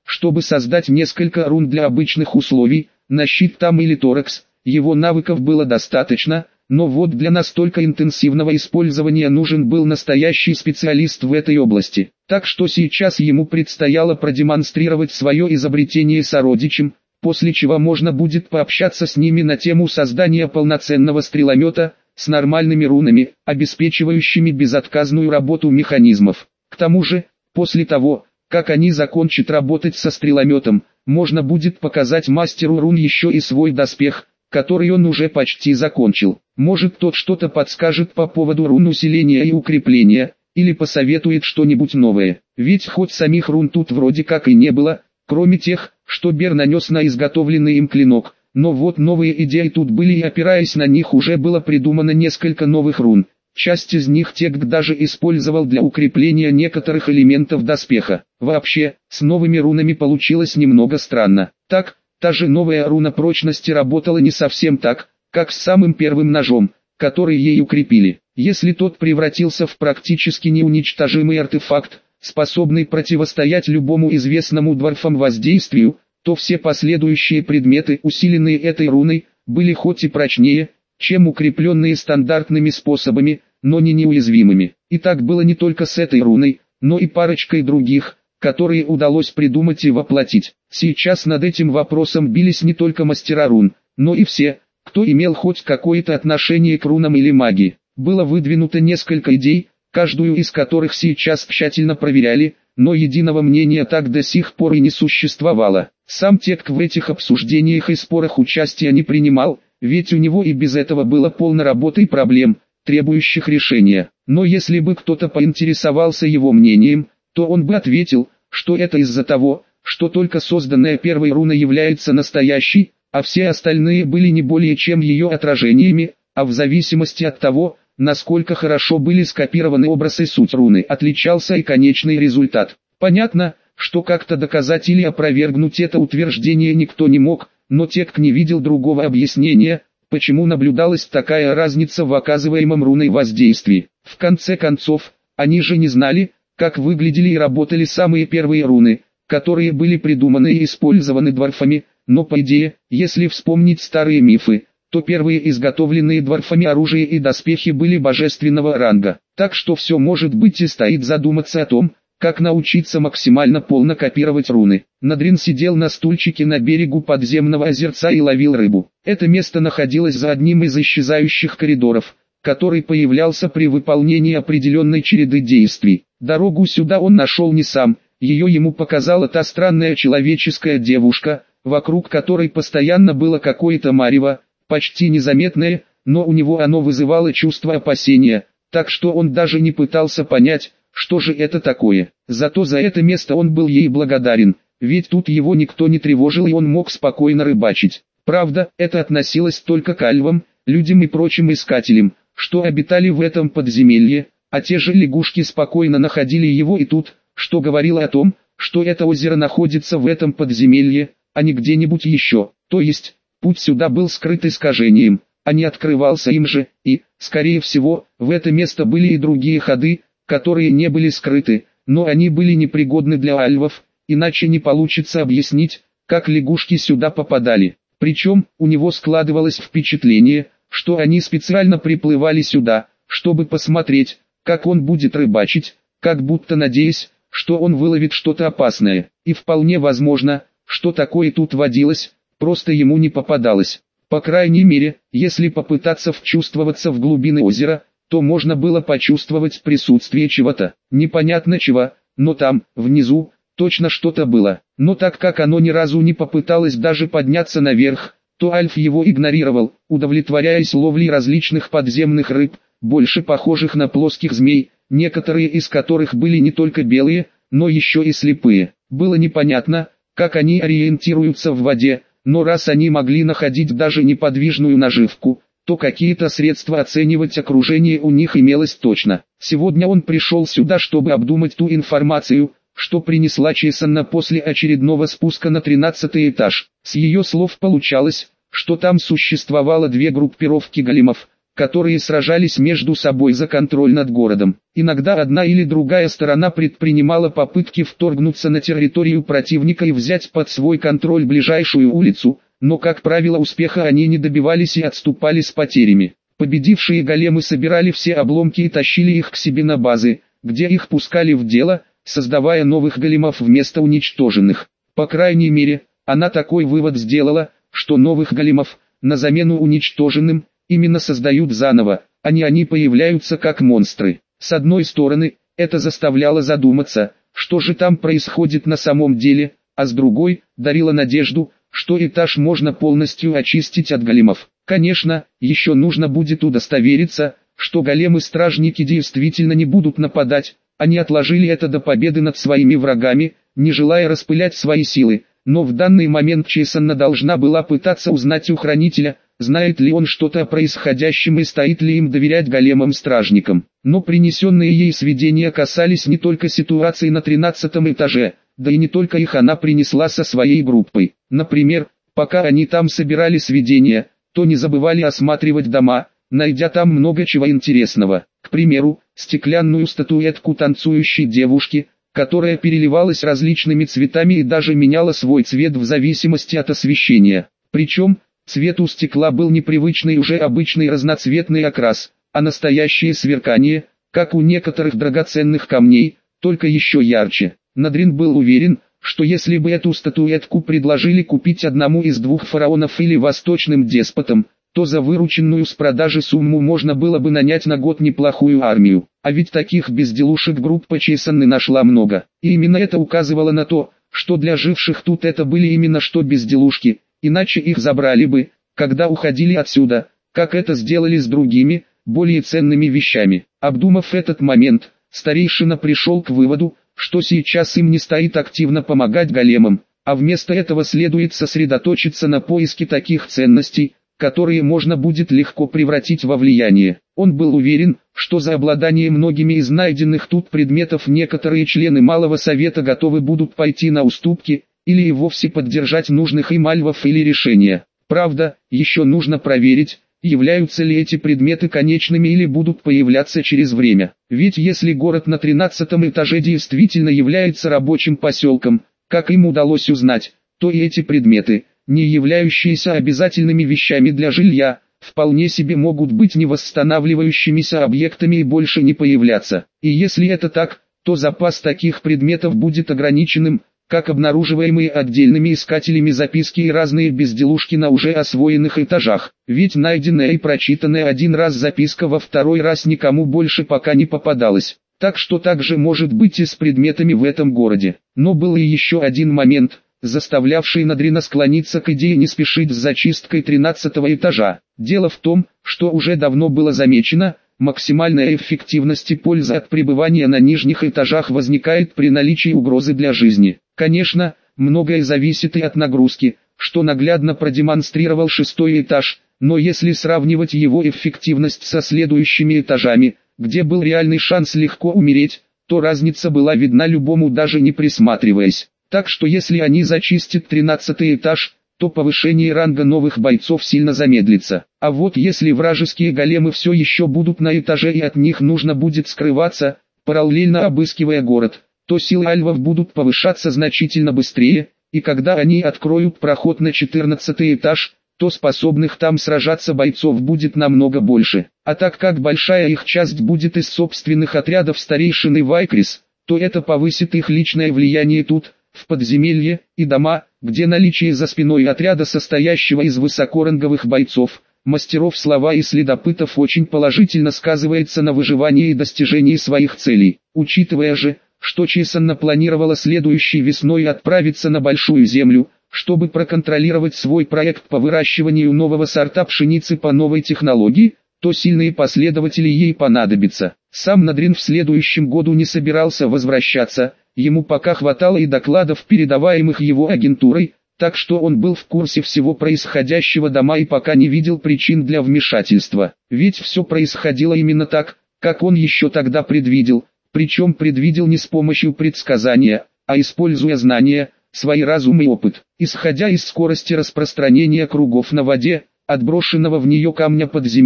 чтобы создать несколько рун для обычных условий, на щит там или торакс. Его навыков было достаточно, но вот для настолько интенсивного использования нужен был настоящий специалист в этой области. Так что сейчас ему предстояло продемонстрировать свое изобретение сородичам, после чего можно будет пообщаться с ними на тему создания полноценного стреломета, с нормальными рунами, обеспечивающими безотказную работу механизмов. К тому же, после того, как они закончат работать со стрелометом, можно будет показать мастеру рун еще и свой доспех, который он уже почти закончил. Может, тот что-то подскажет по поводу рун усиления и укрепления, или посоветует что-нибудь новое. Ведь хоть самих рун тут вроде как и не было, кроме тех, что Бер нанес на изготовленный им клинок, но вот новые идеи тут были, и опираясь на них уже было придумано несколько новых рун. Часть из них Тек даже использовал для укрепления некоторых элементов доспеха. Вообще, с новыми рунами получилось немного странно. Так, та же новая руна прочности работала не совсем так, как с самым первым ножом, который ей укрепили. Если тот превратился в практически неуничтожимый артефакт, способный противостоять любому известному дварфам воздействию, то все последующие предметы, усиленные этой руной, были хоть и прочнее, чем укрепленные стандартными способами, но не неуязвимыми. И так было не только с этой руной, но и парочкой других, которые удалось придумать и воплотить. Сейчас над этим вопросом бились не только мастера рун, но и все, кто имел хоть какое-то отношение к рунам или магии. Было выдвинуто несколько идей, каждую из которых сейчас тщательно проверяли, но единого мнения так до сих пор и не существовало. Сам Тек в этих обсуждениях и спорах участия не принимал, ведь у него и без этого было полно работы и проблем, требующих решения. Но если бы кто-то поинтересовался его мнением, то он бы ответил, что это из-за того, что только созданная первой руна является настоящей, а все остальные были не более чем ее отражениями, а в зависимости от того, насколько хорошо были скопированы образ и суть руны, отличался и конечный результат. Понятно, что как-то доказать или опровергнуть это утверждение никто не мог, но Тек не видел другого объяснения, почему наблюдалась такая разница в оказываемом руной воздействии. В конце концов, они же не знали, как выглядели и работали самые первые руны, которые были придуманы и использованы дварфами, но по идее, если вспомнить старые мифы, то первые изготовленные дварфами оружие и доспехи были божественного ранга. Так что все может быть, и стоит задуматься о том, как научиться максимально полно копировать руны. Надрин сидел на стульчике на берегу подземного озерца и ловил рыбу. Это место находилось за одним из исчезающих коридоров, который появлялся при выполнении определенной череды действий. Дорогу сюда он нашел не сам, ее ему показала та странная человеческая девушка, вокруг которой постоянно было какое-то марево, почти незаметное, но у него оно вызывало чувство опасения, так что он даже не пытался понять, что же это такое. Зато за это место он был ей благодарен, ведь тут его никто не тревожил и он мог спокойно рыбачить. Правда, это относилось только к альвам, людям и прочим искателям, что обитали в этом подземелье, а те же лягушки спокойно находили его и тут, что говорило о том, что это озеро находится в этом подземелье, а не где-нибудь еще. То есть, путь сюда был скрыт искажением, а не открывался им же, и, скорее всего, в это место были и другие ходы, которые не были скрыты, но они были непригодны для альвов, иначе не получится объяснить, как лягушки сюда попадали. Причем, у него складывалось впечатление, что они специально приплывали сюда, чтобы посмотреть, как он будет рыбачить, как будто надеясь, что он выловит что-то опасное. И вполне возможно, что такое тут водилось, просто ему не попадалось. По крайней мере, если попытаться вчувствоваться в глубины озера, то можно было почувствовать присутствие чего-то, непонятно чего, но там, внизу, точно что-то было. Но так как оно ни разу не попыталось даже подняться наверх, то Альф его игнорировал, удовлетворяясь ловлей различных подземных рыб, больше похожих на плоских змей, некоторые из которых были не только белые, но еще и слепые. Было непонятно, как они ориентируются в воде, но раз они могли находить даже неподвижную наживку, то какие-то средства оценивать окружение у них имелось точно. Сегодня он пришел сюда, чтобы обдумать ту информацию, что принесла Чесанна после очередного спуска на тринадцатый этаж. С ее слов получалось, что там существовало две группировки големов, которые сражались между собой за контроль над городом. Иногда одна или другая сторона предпринимала попытки вторгнуться на территорию противника и взять под свой контроль ближайшую улицу, но как правило успеха они не добивались и отступали с потерями. Победившие големы собирали все обломки и тащили их к себе на базы, где их пускали в дело, создавая новых големов вместо уничтоженных. По крайней мере, она такой вывод сделала, что новых големов, на замену уничтоженным, именно создают заново, а не они появляются как монстры. С одной стороны, это заставляло задуматься, что же там происходит на самом деле, а с другой, дарило надежду, что этаж можно полностью очистить от големов. Конечно, еще нужно будет удостовериться, что големы-стражники действительно не будут нападать, они отложили это до победы над своими врагами, не желая распылять свои силы, но в данный момент Чесанна должна была пытаться узнать у хранителя, знает ли он что-то о происходящем и стоит ли им доверять големам-стражникам. Но принесенные ей сведения касались не только ситуации на тринадцатом этаже, да и не только их она принесла со своей группой. Например, пока они там собирали сведения, то не забывали осматривать дома, найдя там много чего интересного. К примеру, стеклянную статуэтку танцующей девушки, которая переливалась различными цветами и даже меняла свой цвет в зависимости от освещения. Причем, цвет у стекла был непривычный уже обычный разноцветный окрас, а настоящее сверкание, как у некоторых драгоценных камней, только еще ярче. Надрин был уверен, что если бы эту статуэтку предложили купить одному из двух фараонов или восточным деспотам, то за вырученную с продажи сумму можно было бы нанять на год неплохую армию. А ведь таких безделушек группа Чесанны нашла много. И именно это указывало на то, что для живших тут это были именно что безделушки, иначе их забрали бы, когда уходили отсюда, как это сделали с другими, более ценными вещами. Обдумав этот момент, старейшина пришел к выводу, что сейчас им не стоит активно помогать големам, а вместо этого следует сосредоточиться на поиске таких ценностей, которые можно будет легко превратить во влияние. Он был уверен, что за обладание многими из найденных тут предметов некоторые члены Малого Совета готовы будут пойти на уступки, или и вовсе поддержать нужных им альвов или решения. Правда, еще нужно проверить, являются ли эти предметы конечными или будут появляться через время. Ведь если город на тринадцатом этаже действительно является рабочим поселком, как им удалось узнать, то и эти предметы, не являющиеся обязательными вещами для жилья, вполне себе могут быть невосстанавливающимися объектами и больше не появляться. И если это так, то запас таких предметов будет ограниченным, как обнаруживаемые отдельными искателями записки и разные безделушки на уже освоенных этажах. Ведь найденная и прочитанная один раз записка во второй раз никому больше пока не попадалась. Так что так же может быть и с предметами в этом городе. Но был и еще один момент, заставлявший Надрина склониться к идее не спешить с зачисткой тринадцатого этажа. Дело в том, что уже давно было замечено, максимальная эффективность и польза от пребывания на нижних этажах возникает при наличии угрозы для жизни. Конечно, многое зависит и от нагрузки, что наглядно продемонстрировал шестой этаж, но если сравнивать его эффективность со следующими этажами, где был реальный шанс легко умереть, то разница была видна любому даже не присматриваясь. Так что если они зачистят тринадцатый этаж, то повышение ранга новых бойцов сильно замедлится. А вот если вражеские големы все еще будут на этаже и от них нужно будет скрываться, параллельно обыскивая город, то силы альвов будут повышаться значительно быстрее, и когда они откроют проход на четырнадцатый этаж, то способных там сражаться бойцов будет намного больше. А так как большая их часть будет из собственных отрядов старейшины Вайкрис, то это повысит их личное влияние тут, в подземелье, и дома, где наличие за спиной отряда, состоящего из высокоранговых бойцов, мастеров слова и следопытов, очень положительно сказывается на выживании и достижении своих целей. Учитывая же, что Чесанна планировала следующей весной отправиться на Большую Землю, чтобы проконтролировать свой проект по выращиванию нового сорта пшеницы по новой технологии, то сильные последователи ей понадобятся. Сам Надрин в следующем году не собирался возвращаться, ему пока хватало и докладов, передаваемых его агентурой, так что он был в курсе всего происходящего дома и пока не видел причин для вмешательства. Ведь все происходило именно так, как он еще тогда предвидел, причем предвидел не с помощью предсказания, а используя знания, свой разум и опыт. Исходя из скорости распространения кругов на воде, отброшенного в нее камня подземелья,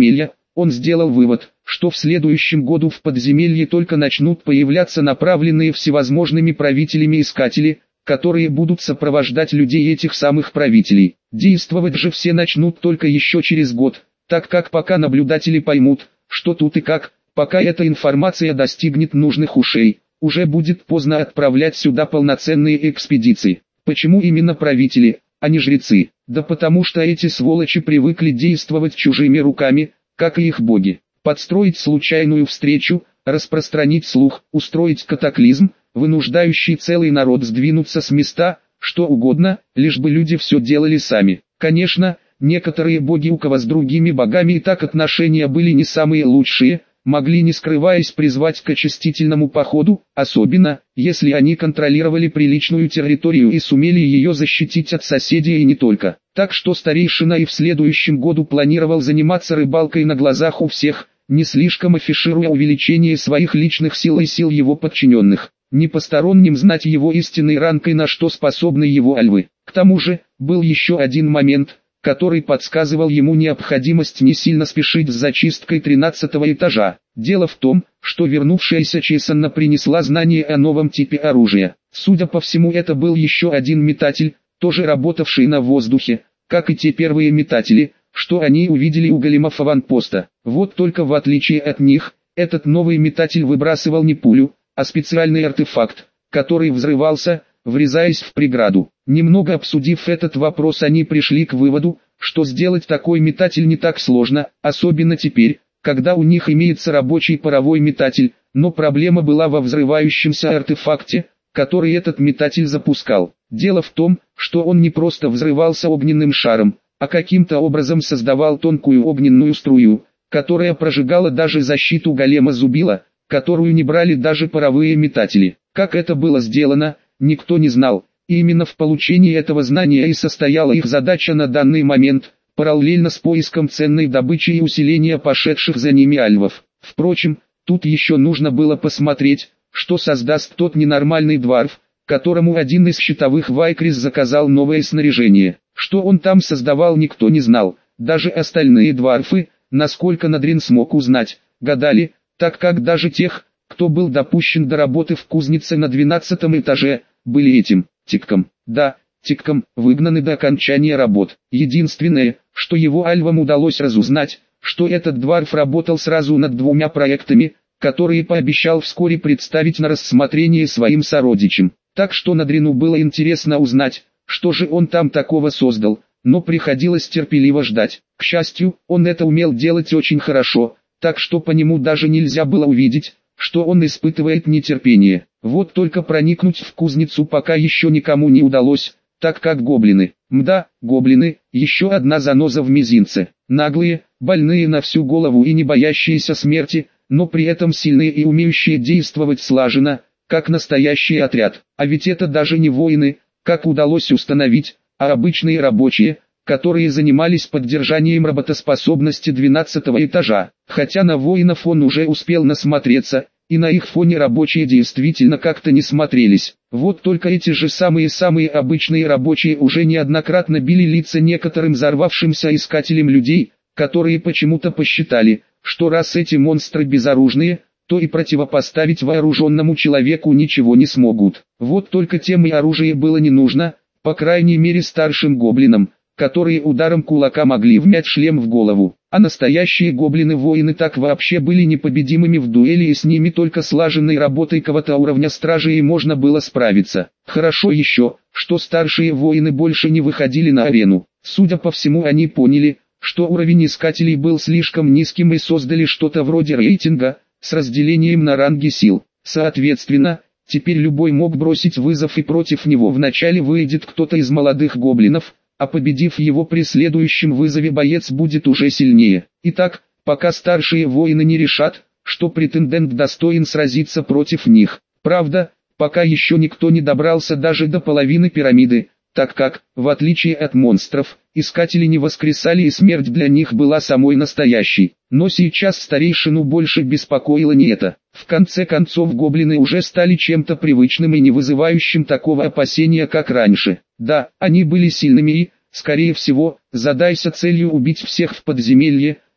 он сделал вывод, что в следующем году в подземелье только начнут появляться направленные всевозможными правителями искатели, которые будут сопровождать людей этих самых правителей. Действовать же все начнут только еще через год, так как пока наблюдатели поймут, что тут и как, пока эта информация достигнет нужных ушей, уже будет поздно отправлять сюда полноценные экспедиции. Почему именно правители, а не жрецы? Да потому что эти сволочи привыкли действовать чужими руками, как и их боги. Подстроить случайную встречу, распространить слух, устроить катаклизм, вынуждающий целый народ сдвинуться с места, что угодно, лишь бы люди все делали сами. Конечно, некоторые боги, у кого с другими богами и так отношения были не самые лучшие, могли не скрываясь призвать к очистительному походу, особенно, если они контролировали приличную территорию и сумели ее защитить от соседей и не только. Так что старейшина и в следующем году планировал заниматься рыбалкой на глазах у всех, не слишком афишируя увеличение своих личных сил и сил его подчиненных. Не посторонним знать его истинный ранг и на что способны его альвы. К тому же, был еще один момент, который подсказывал ему необходимость не сильно спешить с зачисткой тринадцатого этажа. Дело в том, что вернувшаяся Чесанна принесла знание о новом типе оружия. Судя по всему, это был еще один метатель, тоже работавший на воздухе, как и те первые метатели, что они увидели у големов аванпоста. Вот только в отличие от них, этот новый метатель выбрасывал не пулю, а специальный артефакт, который взрывался, врезаясь в преграду. Немного обсудив этот вопрос, они пришли к выводу, что сделать такой метатель не так сложно, особенно теперь, когда у них имеется рабочий паровой метатель, но проблема была во взрывающемся артефакте, который этот метатель запускал. Дело в том, что он не просто взрывался огненным шаром, а каким-то образом создавал тонкую огненную струю, которая прожигала даже защиту голема Зубила, которую не брали даже паровые метатели. Как это было сделано, никто не знал, и именно в получении этого знания и состояла их задача на данный момент, параллельно с поиском ценной добычи и усиления пошедших за ними альвов. Впрочем, тут еще нужно было посмотреть, что создаст тот ненормальный дварф, которому один из щитовых Вайкрис заказал новое снаряжение. Что он там создавал, никто не знал, даже остальные дварфы, насколько Надрин смог узнать, гадали, так как даже тех, кто был допущен до работы в кузнице на двенадцатом этаже, были этим, тикком, да, тикком, выгнаны до окончания работ. Единственное, что его альвам удалось разузнать, что этот дварф работал сразу над двумя проектами, которые пообещал вскоре представить на рассмотрение своим сородичам. Так что Надрину было интересно узнать, что же он там такого создал, но приходилось терпеливо ждать. К счастью, он это умел делать очень хорошо, так что по нему даже нельзя было увидеть, что он испытывает нетерпение. Вот только проникнуть в кузницу пока еще никому не удалось, так как гоблины. Мда, гоблины, еще одна заноза в мизинце. Наглые, больные на всю голову и не боящиеся смерти, но при этом сильные и умеющие действовать слаженно, как настоящий отряд. А ведь это даже не воины, как удалось установить, а обычные рабочие, которые занимались поддержанием работоспособности двенадцатого этажа. Хотя на воинов он уже успел насмотреться, и на их фоне рабочие действительно как-то не смотрелись. Вот только эти же самые-самые обычные рабочие уже неоднократно били лица некоторым взорвавшимся искателям людей, которые почему-то посчитали, что раз эти монстры безоружные, то и противопоставить вооруженному человеку ничего не смогут. Вот только тем и оружие было не нужно, по крайней мере старшим гоблинам, которые ударом кулака могли вмять шлем в голову. А настоящие гоблины-воины так вообще были непобедимыми в дуэли, и с ними только слаженной работой кого-то уровня стражей можно было справиться. Хорошо еще, что старшие воины больше не выходили на арену. Судя по всему, они поняли, что уровень искателей был слишком низким, и создали что-то вроде рейтинга, с разделением на ранги сил. Соответственно, теперь любой мог бросить вызов, и против него вначале выйдет кто-то из молодых гоблинов, а победив его при следующем вызове боец будет уже сильнее. Итак, пока старшие воины не решат, что претендент достоин сразиться против них. Правда, пока еще никто не добрался даже до половины пирамиды, так как, в отличие от монстров, искатели не воскресали, и смерть для них была самой настоящей. Но сейчас старейшину больше беспокоило не это. В конце концов, гоблины уже стали чем-то привычным и не вызывающим такого опасения, как раньше. Да, они были сильными и, скорее всего, задайся целью убить всех в подземелье,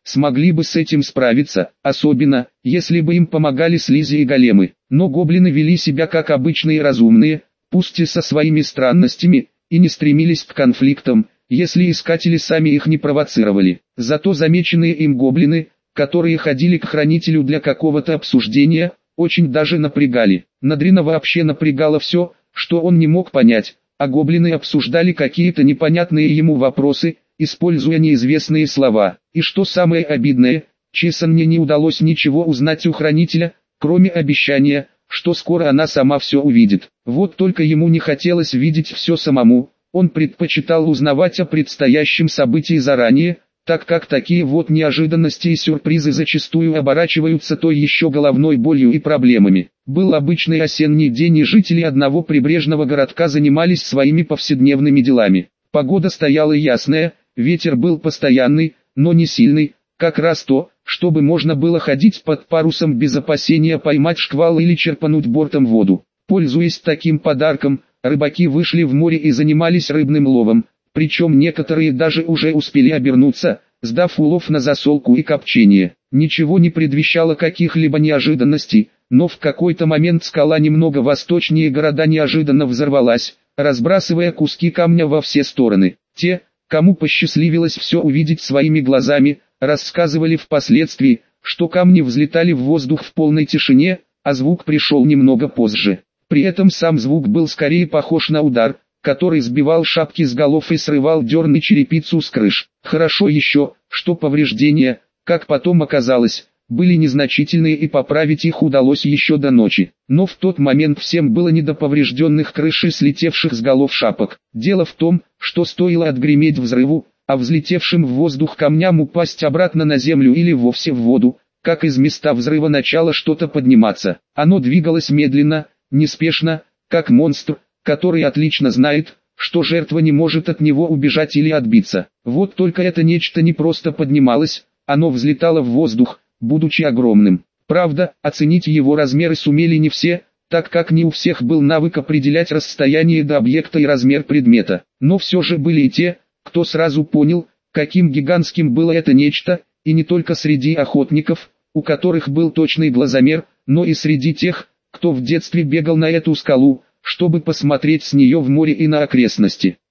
смогли бы с этим справиться, особенно, если бы им помогали слизи и големы. Но гоблины вели себя как обычные разумные, пусть и со своими странностями, и не стремились к конфликтам, если искатели сами их не провоцировали. Зато замеченные им гоблины, которые ходили к хранителю для какого-то обсуждения, очень даже напрягали. Надрина вообще напрягало все, что он не мог понять, а гоблины обсуждали какие-то непонятные ему вопросы, используя неизвестные слова. И что самое обидное, Чесанне не удалось ничего узнать у хранителя, кроме обещания, что скоро она сама все увидит. Вот только ему не хотелось видеть все самому, он предпочитал узнавать о предстоящем событии заранее, так как такие вот неожиданности и сюрпризы зачастую оборачиваются той еще головной болью и проблемами. Был обычный осенний день, и жители одного прибрежного городка занимались своими повседневными делами. Погода стояла ясная, ветер был постоянный, но не сильный, как раз то, чтобы можно было ходить под парусом без опасения поймать шквал или черпануть бортом воду. Пользуясь таким подарком, рыбаки вышли в море и занимались рыбным ловом. Причем некоторые даже уже успели обернуться, сдав улов на засолку и копчение. Ничего не предвещало каких-либо неожиданностей, но в какой-то момент скала немного восточнее города неожиданно взорвалась, разбрасывая куски камня во все стороны. Те, кому посчастливилось все увидеть своими глазами, рассказывали впоследствии, что камни взлетали в воздух в полной тишине, а звук пришел немного позже. При этом сам звук был скорее похож на удар, который сбивал шапки с голов и срывал дерн и черепицу с крыш. Хорошо еще, что повреждения, как потом оказалось, были незначительные и поправить их удалось еще до ночи. Но в тот момент всем было не до поврежденных крыш и слетевших с голов шапок. Дело в том, что стоило отгреметь взрыву, а взлетевшим в воздух камням упасть обратно на землю или вовсе в воду, как из места взрыва начало что-то подниматься. Оно двигалось медленно, неспешно, как монстр, который отлично знает, что жертва не может от него убежать или отбиться. Вот только это нечто не просто поднималось, оно взлетало в воздух, будучи огромным. Правда, оценить его размеры сумели не все, так как не у всех был навык определять расстояние до объекта и размер предмета. Но все же были и те, кто сразу понял, каким гигантским было это нечто, и не только среди охотников, у которых был точный глазомер, но и среди тех, кто в детстве бегал на эту скалу, чтобы посмотреть с нее в море и на окрестности.